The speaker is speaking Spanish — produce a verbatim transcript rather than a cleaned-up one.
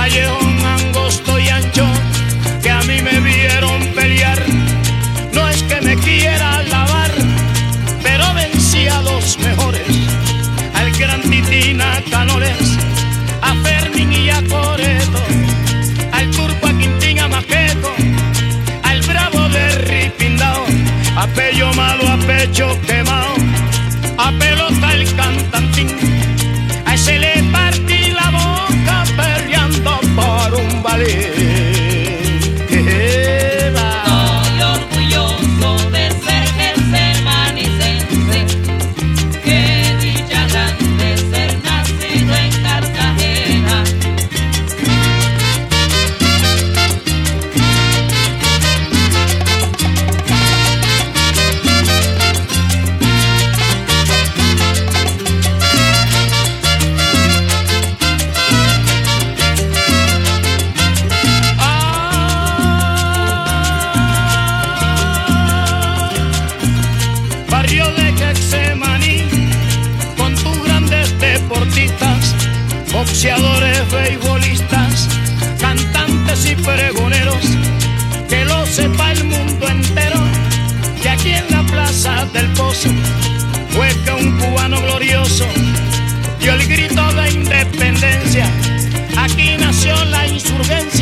callejón angosto y ancho que a mí me vieron pelear. No es que me quiera alabar, pero vencí a los mejores, al gran Titina Canores, a Fermín y a Coreto, al Turco, a Quintín, a Maqueto, al Bravo de Ripindao, a Pello Malo, a Pecho Quemao, a Pelota el Cantantín. A ese le partí la boca peleando por un ballet. Estoy orgulloso de ser germanicense. Qué dicha grande ser nacido en Cartagena. Barrio de Getsemaní, con tus grandes deportistas, boxeadores, beisbolistas, cantantes y pregoneros, que lo sepa el mundo entero, que aquí en la Plaza del Pozo fue que un cubano glorioso dio el grito de independencia. Aquí nació la insurgencia.